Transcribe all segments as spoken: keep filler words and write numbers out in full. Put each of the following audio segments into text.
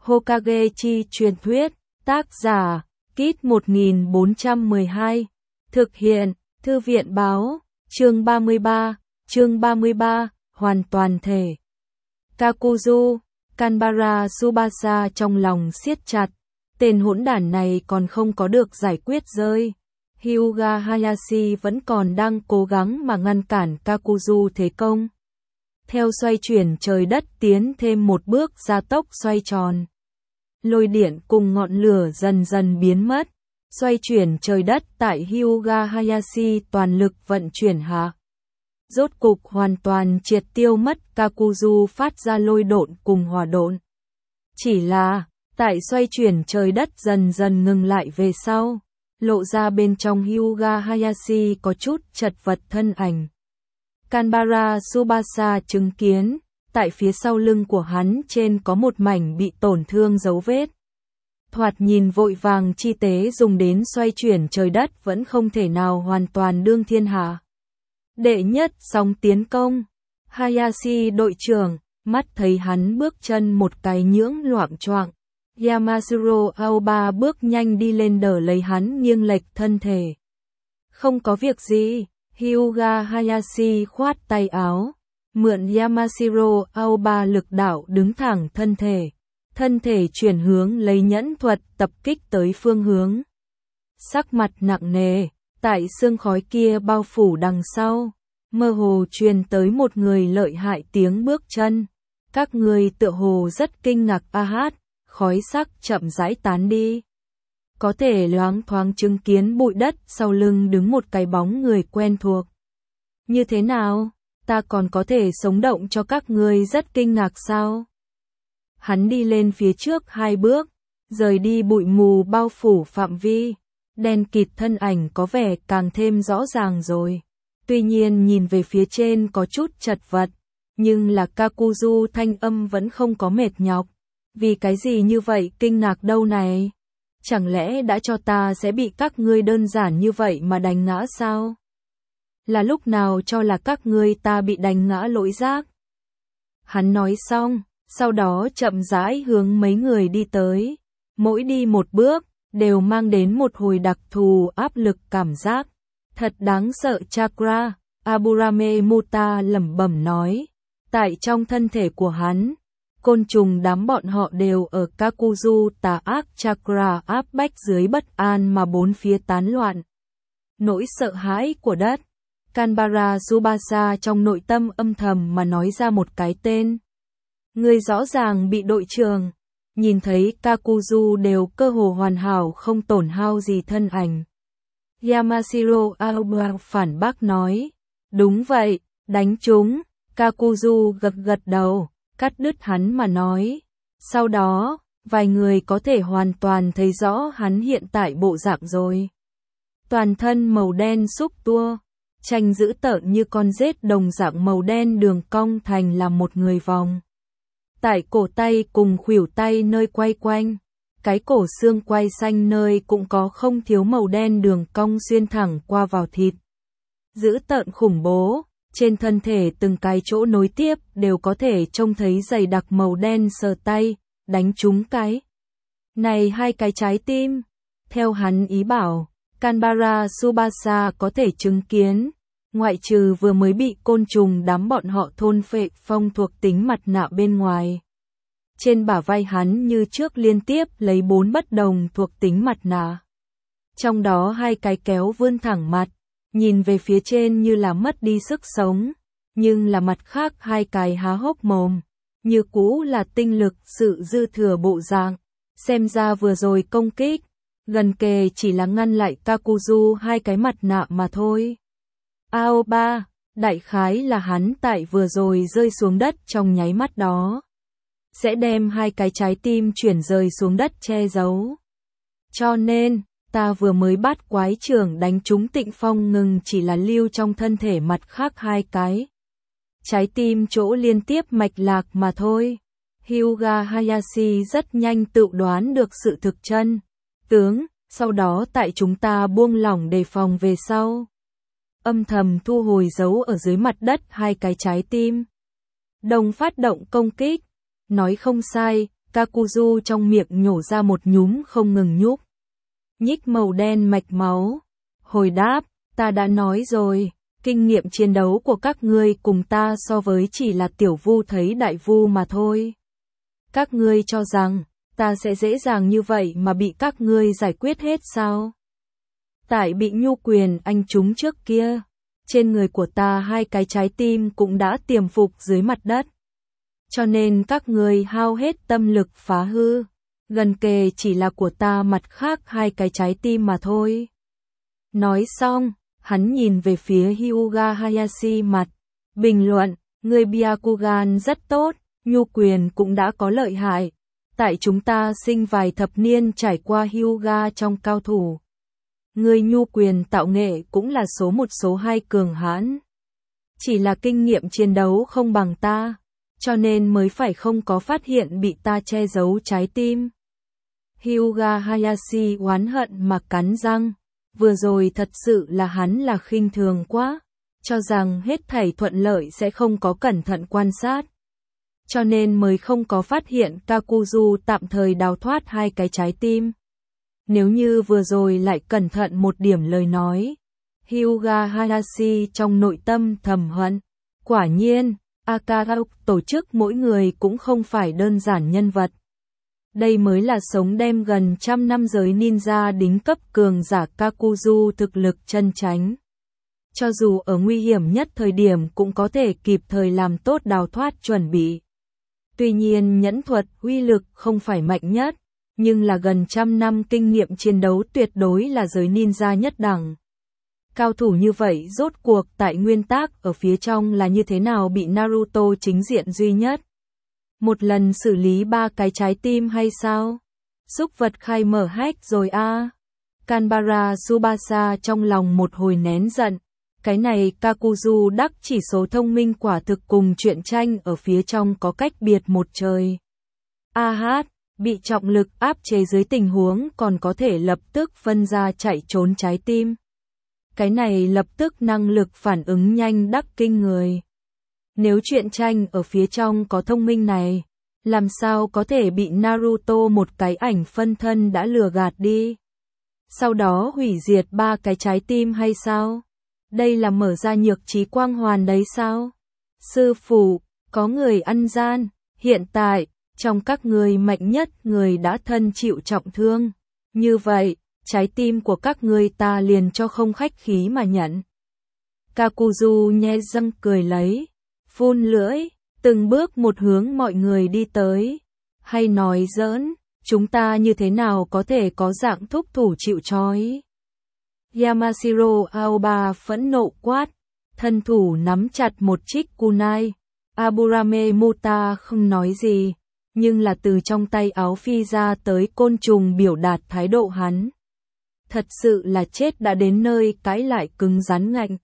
Hokage chi truyền thuyết, tác giả, Kit một nghìn bốn trăm mười hai, thực hiện, Thư viện báo, chương ba mươi ba, chương ba mươi ba, hoàn toàn thể. Kakuzu, Kanbara Tsubasa trong lòng siết chặt, tên hỗn đản này còn không có được giải quyết rơi. Hyuga Hayashi vẫn còn đang cố gắng mà ngăn cản Kakuzu thế công. Theo xoay chuyển trời đất tiến thêm một bước gia tốc xoay tròn. Lôi điện cùng ngọn lửa dần dần biến mất. Xoay chuyển trời đất tại Hyuga Hayashi toàn lực vận chuyển hạ. Rốt cục hoàn toàn triệt tiêu mất Kakuzu phát ra lôi độn cùng hỏa độn. Chỉ là, tại xoay chuyển trời đất dần dần ngừng lại về sau, lộ ra bên trong Hyuga Hayashi có chút chật vật thân ảnh. Kanbara Tsubasa chứng kiến, tại phía sau lưng của hắn trên có một mảnh bị tổn thương dấu vết. Thoạt nhìn vội vàng chi tế dùng đến xoay chuyển trời đất vẫn không thể nào hoàn toàn đương thiên hạ. Đệ nhất sóng tiến công, Hayashi đội trưởng, mắt thấy hắn bước chân một cái nhưỡng loạng choạng. Yamashiro Aoba bước nhanh đi lên đỡ lấy hắn nghiêng lệch thân thể. Không có việc gì, Hyuga Hayashi khoát tay áo, mượn Yamashiro Aoba lực đạo đứng thẳng thân thể. Thân thể chuyển hướng lấy nhẫn thuật tập kích tới phương hướng. Sắc mặt nặng nề, tại sương khói kia bao phủ đằng sau, mơ hồ truyền tới một người lợi hại tiếng bước chân. Các người tựa hồ rất kinh ngạc a hát, khói sắc chậm rãi tán đi. Có thể loáng thoáng chứng kiến bụi đất sau lưng đứng một cái bóng người quen thuộc. Như thế nào, ta còn có thể sống động cho các người rất kinh ngạc sao? Hắn đi lên phía trước hai bước, rời đi bụi mù bao phủ phạm vi, đen kịt thân ảnh có vẻ càng thêm rõ ràng rồi. Tuy nhiên nhìn về phía trên có chút chật vật, nhưng là Kakuzu thanh âm vẫn không có mệt nhọc. Vì cái gì như vậy kinh ngạc đâu này? Chẳng lẽ đã cho ta sẽ bị các ngươi đơn giản như vậy mà đánh ngã sao? Là lúc nào cho là các ngươi ta bị đánh ngã lỗi giác? Hắn nói xong, sau đó chậm rãi hướng mấy người đi tới. Mỗi đi một bước, đều mang đến một hồi đặc thù áp lực cảm giác. Thật đáng sợ chakra, Aburame Muta lẩm bẩm nói. Tại trong thân thể của hắn, côn trùng đám bọn họ đều ở Kakuzu tà ác chakra áp bách dưới bất an mà bốn phía tán loạn. Nỗi sợ hãi của đất. Kanbara Tsubasa trong nội tâm âm thầm mà nói ra một cái tên. Người rõ ràng bị đội trưởng, nhìn thấy Kakuzu đều cơ hồ hoàn hảo không tổn hao gì thân ảnh. Yamashiro Aoba phản bác nói, đúng vậy, đánh chúng. Kakuzu gật gật đầu, cắt đứt hắn mà nói. Sau đó, vài người có thể hoàn toàn thấy rõ hắn hiện tại bộ dạng rồi. Toàn thân màu đen xúc tua, tranh dữ tợn như con rết đồng dạng màu đen đường cong thành là một người vòng. Tại cổ tay cùng khuỷu tay nơi quay quanh, cái cổ xương quay xanh nơi cũng có không thiếu màu đen đường cong xuyên thẳng qua vào thịt. Dữ tợn khủng bố, trên thân thể từng cái chỗ nối tiếp đều có thể trông thấy dày đặc màu đen sờ tay, đánh trúng cái. Này hai cái trái tim, theo hắn ý bảo, Kanbara Tsubasa có thể chứng kiến. Ngoại trừ vừa mới bị côn trùng đám bọn họ thôn phệ phong thuộc tính mặt nạ bên ngoài. Trên bả vai hắn như trước liên tiếp lấy bốn bất đồng thuộc tính mặt nạ. Trong đó hai cái kéo vươn thẳng mặt, nhìn về phía trên như là mất đi sức sống. Nhưng là mặt khác hai cái há hốc mồm, như cũ là tinh lực sự dư thừa bộ dạng. Xem ra vừa rồi công kích, gần kề chỉ là ngăn lại Kakuzu hai cái mặt nạ mà thôi. Aoba, đại khái là hắn tại vừa rồi rơi xuống đất trong nháy mắt đó. Sẽ đem hai cái trái tim chuyển rơi xuống đất che giấu. Cho nên, ta vừa mới bắt quái trưởng đánh trúng Tịnh Phong ngừng chỉ là lưu trong thân thể mặt khác hai cái. Trái tim chỗ liên tiếp mạch lạc mà thôi. Hyuga Hayashi rất nhanh tự đoán được sự thực chân. Tướng, sau đó tại chúng ta buông lỏng đề phòng về sau. Âm thầm thu hồi dấu ở dưới mặt đất hai cái trái tim. Đồng phát động công kích. Nói không sai, Kakuzu trong miệng nhổ ra một nhúm không ngừng nhúc nhích màu đen mạch máu. Hồi đáp, ta đã nói rồi, kinh nghiệm chiến đấu của các ngươi cùng ta so với chỉ là tiểu vu thấy đại vu mà thôi. Các ngươi cho rằng, ta sẽ dễ dàng như vậy mà bị các ngươi giải quyết hết sao? Tại bị nhu quyền anh trúng trước kia, trên người của ta hai cái trái tim cũng đã tiềm phục dưới mặt đất. Cho nên các ngươi hao hết tâm lực phá hư, gần kề chỉ là của ta mặt khác hai cái trái tim mà thôi. Nói xong, hắn nhìn về phía Hyuga Hayashi mặt, bình luận, người Byakugan rất tốt, nhu quyền cũng đã có lợi hại. Tại chúng ta sinh vài thập niên trải qua Hyuga trong cao thủ. Người nhu quyền tạo nghệ cũng là số một số hai cường hãn. Chỉ là kinh nghiệm chiến đấu không bằng ta, cho nên mới phải không có phát hiện bị ta che giấu trái tim. Hyuga Hayashi oán hận mà cắn răng, vừa rồi thật sự là hắn là khinh thường quá, cho rằng hết thảy thuận lợi sẽ không có cẩn thận quan sát. Cho nên mới không có phát hiện Kakuzu tạm thời đào thoát hai cái trái tim. Nếu như vừa rồi lại cẩn thận một điểm lời nói, Hyuga Hayashi trong nội tâm thầm hận. Quả nhiên, Akagao tổ chức mỗi người cũng không phải đơn giản nhân vật. Đây mới là sống đem gần trăm năm giới ninja đính cấp cường giả Kakuzu thực lực chân chánh. Cho dù ở nguy hiểm nhất thời điểm cũng có thể kịp thời làm tốt đào thoát chuẩn bị. Tuy nhiên nhẫn thuật uy lực không phải mạnh nhất, nhưng là gần trăm năm kinh nghiệm chiến đấu tuyệt đối là giới ninja nhất đẳng. Cao thủ như vậy rốt cuộc tại nguyên tắc ở phía trong là như thế nào bị Naruto chính diện duy nhất. Một lần xử lý ba cái trái tim hay sao? Xúc vật khai mở hách rồi a. À. Kanbara Tsubasa trong lòng một hồi nén giận. Cái này Kakuzu đắc chỉ số thông minh quả thực cùng truyện tranh ở phía trong có cách biệt một trời. A hát, bị trọng lực áp chế dưới tình huống còn có thể lập tức phân ra chạy trốn trái tim. Cái này lập tức năng lực phản ứng nhanh đắc kinh người. Nếu truyện tranh ở phía trong có thông minh này, làm sao có thể bị Naruto một cái ảnh phân thân đã lừa gạt đi? Sau đó hủy diệt ba cái trái tim hay sao? Đây là mở ra nhược trí quang hoàn đấy sao? Sư phụ, có người ăn gian, hiện tại, trong các người mạnh nhất người đã thân chịu trọng thương. Như vậy, trái tim của các người ta liền cho không khách khí mà nhận. Kakuzu nhe răng cười lấy, phun lưỡi, từng bước một hướng mọi người đi tới. Hay nói giỡn, chúng ta như thế nào có thể có dạng thúc thủ chịu trói? Yamashiro Aoba phẫn nộ quát, thân thủ nắm chặt một chiếc kunai. Aburame Muta không nói gì, nhưng là từ trong tay áo phi ra tới côn trùng biểu đạt thái độ hắn. Thật sự là chết đã đến nơi cãi lại cứng rắn ngạnh.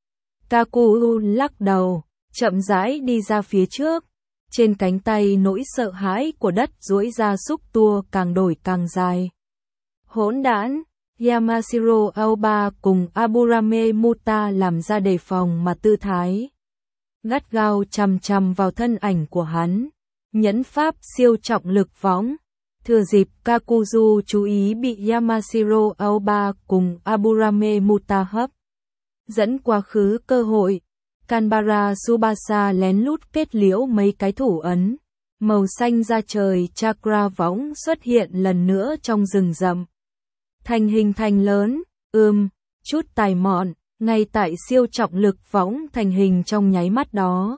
Kakuzu lắc đầu, chậm rãi đi ra phía trước. Trên cánh tay nỗi sợ hãi của đất duỗi ra xúc tua càng đổi càng dài. Hỗn đản! Yamashiro Aoba cùng Aburame Muta làm ra đề phòng mà tư thái. Gắt gao chằm chằm vào thân ảnh của hắn. Nhẫn pháp siêu trọng lực võng. Thừa dịp Kakuzu chú ý bị Yamashiro Aoba cùng Aburame Muta hấp dẫn quá khứ cơ hội. Kanbara Tsubasa lén lút kết liễu mấy cái thủ ấn. Màu xanh da trời chakra võng xuất hiện lần nữa trong rừng rậm. Thành hình thành lớn, ưm, chút tài mọn, ngay tại siêu trọng lực võng thành hình trong nháy mắt đó.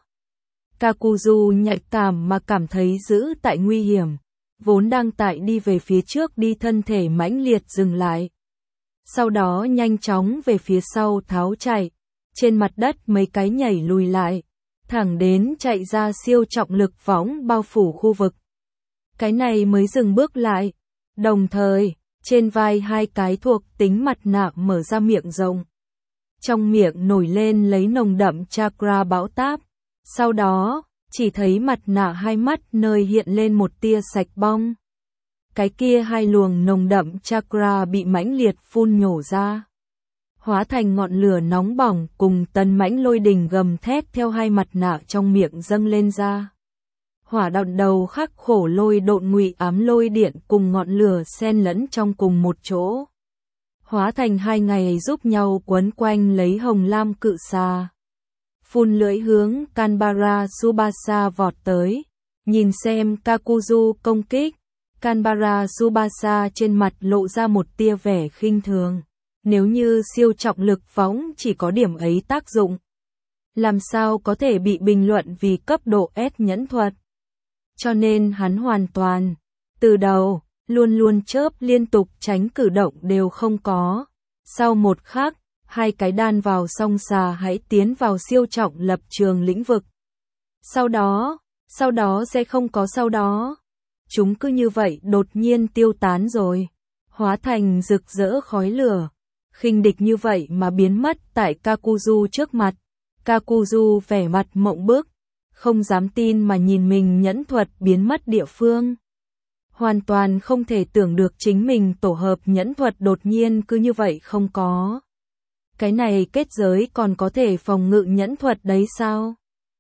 Kakuzu nhạy cảm mà cảm thấy giữ tại nguy hiểm, vốn đang tại đi về phía trước đi thân thể mãnh liệt dừng lại. Sau đó nhanh chóng về phía sau tháo chạy, trên mặt đất mấy cái nhảy lùi lại, thẳng đến chạy ra siêu trọng lực võng bao phủ khu vực. Cái này mới dừng bước lại, đồng thời, trên vai hai cái thuộc tính mặt nạ mở ra miệng rộng. Trong miệng nổi lên lấy nồng đậm chakra bão táp. Sau đó, chỉ thấy mặt nạ hai mắt nơi hiện lên một tia sạch bong. Cái kia hai luồng nồng đậm chakra bị mãnh liệt phun nhổ ra. Hóa thành ngọn lửa nóng bỏng cùng tần mãnh lôi đình gầm thét theo hai mặt nạ trong miệng dâng lên ra. hỏa đòn đầu khắc khổ lôi độn ngụy ám lôi điện cùng ngọn lửa xen lẫn trong cùng một chỗ. Hóa thành hai ngày giúp nhau quấn quanh lấy hồng lam cự xà. Phun lưỡi hướng Kanbara Tsubasa vọt tới. Nhìn xem Kakuzu công kích. Kanbara Tsubasa trên mặt lộ ra một tia vẻ khinh thường. Nếu như siêu trọng lực phóng chỉ có điểm ấy tác dụng, làm sao có thể bị bình luận vì cấp độ S nhẫn thuật. Cho nên hắn hoàn toàn, từ đầu, luôn luôn chớp liên tục tránh cử động đều không có. Sau một khắc, hai cái đan vào song xà hãy tiến vào siêu trọng lập trường lĩnh vực. Sau đó, sau đó sẽ không có sau đó. Chúng cứ như vậy đột nhiên tiêu tán rồi, hóa thành rực rỡ khói lửa. Khinh địch như vậy mà biến mất tại Kakuzu trước mặt. Kakuzu vẻ mặt mộng bức, không dám tin mà nhìn mình nhẫn thuật biến mất địa phương. Hoàn toàn không thể tưởng được chính mình tổ hợp nhẫn thuật đột nhiên cứ như vậy không có. Cái này kết giới còn có thể phòng ngự nhẫn thuật đấy sao?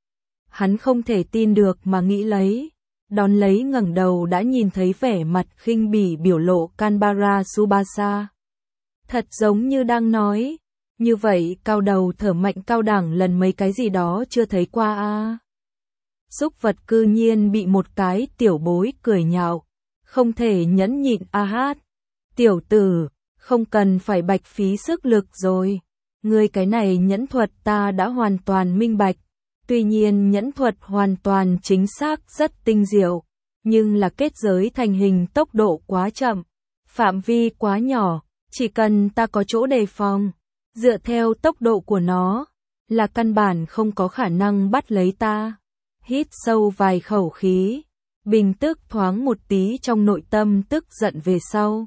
Hắn không thể tin được mà nghĩ lấy. Đón lấy ngẩng đầu đã nhìn thấy vẻ mặt khinh bỉ biểu lộ Kanbara Tsubasa. Thật giống như đang nói, như vậy cao đầu thở mạnh cao đẳng lần mấy cái gì đó chưa thấy qua a. À. Súc vật cư nhiên bị một cái tiểu bối cười nhạo, không thể nhẫn nhịn a hát. Tiểu tử, không cần phải bạch phí sức lực rồi. Ngươi cái này nhẫn thuật ta đã hoàn toàn minh bạch. Tuy nhiên nhẫn thuật hoàn toàn chính xác rất tinh diệu, nhưng là kết giới thành hình tốc độ quá chậm, phạm vi quá nhỏ, chỉ cần ta có chỗ đề phòng, dựa theo tốc độ của nó, là căn bản không có khả năng bắt lấy ta. Hít sâu vài khẩu khí, bình tức thoáng một tí trong nội tâm tức giận về sau.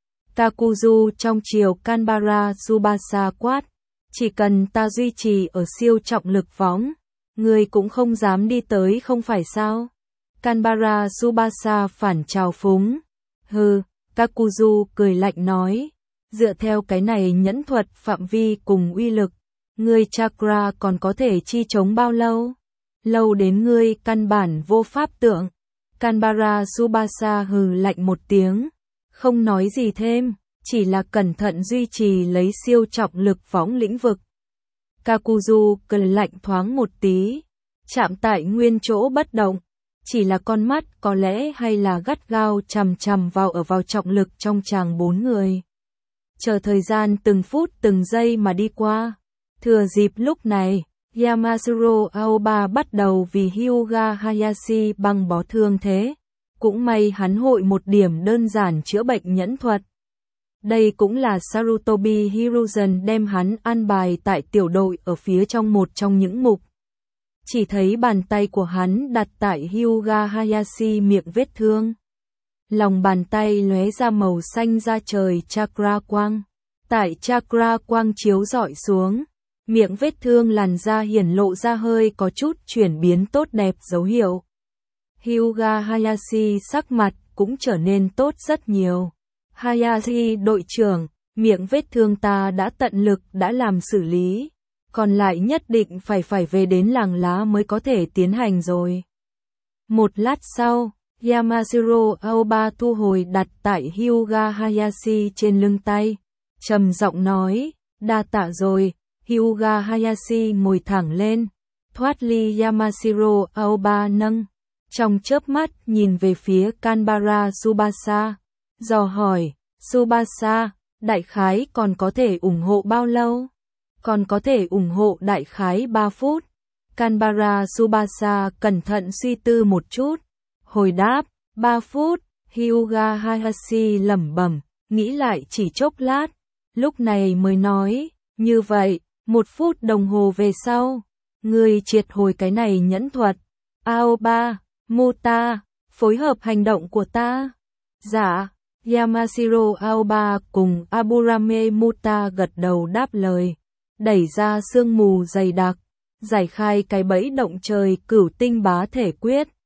Kakuzu trong chiều Kanbara Tsubasa quát, chỉ cần ta duy trì ở siêu trọng lực võng, ngươi cũng không dám đi tới không phải sao? Kanbara Tsubasa phản trào phúng. Hừ, Kakuzu cười lạnh nói, dựa theo cái này nhẫn thuật phạm vi cùng uy lực, ngươi chakra còn có thể chi chống bao lâu? Lâu đến ngươi căn bản vô pháp tượng. Kanbara Tsubasa hừ lạnh một tiếng, không nói gì thêm, chỉ là cẩn thận duy trì lấy siêu trọng lực võng lĩnh vực. Kakuzu cười lạnh thoáng một tí, chạm tại nguyên chỗ bất động, chỉ là con mắt có lẽ hay là gắt gao chằm chằm vào ở vào trọng lực trong chàng bốn người. Chờ thời gian từng phút từng giây mà đi qua, thừa dịp lúc này, Yamasuro Aoba bắt đầu vì Hyuga Hayashi băng bó thương thế. Cũng may hắn hội một điểm đơn giản chữa bệnh nhẫn thuật. Đây cũng là Sarutobi Hiruzen đem hắn an bài tại tiểu đội ở phía trong một trong những mục. Chỉ thấy bàn tay của hắn đặt tại Hyuga Hayashi miệng vết thương. Lòng bàn tay lóe ra màu xanh da trời chakra quang. Tại chakra quang chiếu rọi xuống, miệng vết thương làn da hiển lộ ra hơi có chút chuyển biến tốt đẹp dấu hiệu. Hyuga Hayashi sắc mặt cũng trở nên tốt rất nhiều. Hayashi đội trưởng, miệng vết thương ta đã tận lực đã làm xử lý, còn lại nhất định phải phải về đến làng lá mới có thể tiến hành rồi. Một lát sau, Yamashiro Aoba thu hồi đặt tại Hyuga Hayashi trên lưng tay, trầm giọng nói, đa tạ rồi. Hyuga Hayashi ngồi thẳng lên, thoát ly Yamashiro Aoba nâng, trong chớp mắt nhìn về phía Kanbara Tsubasa, dò hỏi, Tsubasa, đại khái còn có thể ủng hộ bao lâu? Còn có thể ủng hộ đại khái ba phút. Kanbara Tsubasa cẩn thận suy tư một chút, hồi đáp, ba phút. Hyuga Hayashi lẩm bẩm, nghĩ lại chỉ chốc lát, lúc này mới nói, như vậy, một phút đồng hồ về sau, ngươi triệt hồi cái này nhẫn thuật. Aoba, Muta, phối hợp hành động của ta. Dạ, Yamashiro Aoba cùng Aburame Muta gật đầu đáp lời, đẩy ra sương mù dày đặc, giải khai cái bẫy động trời cửu tinh bá thể quyết.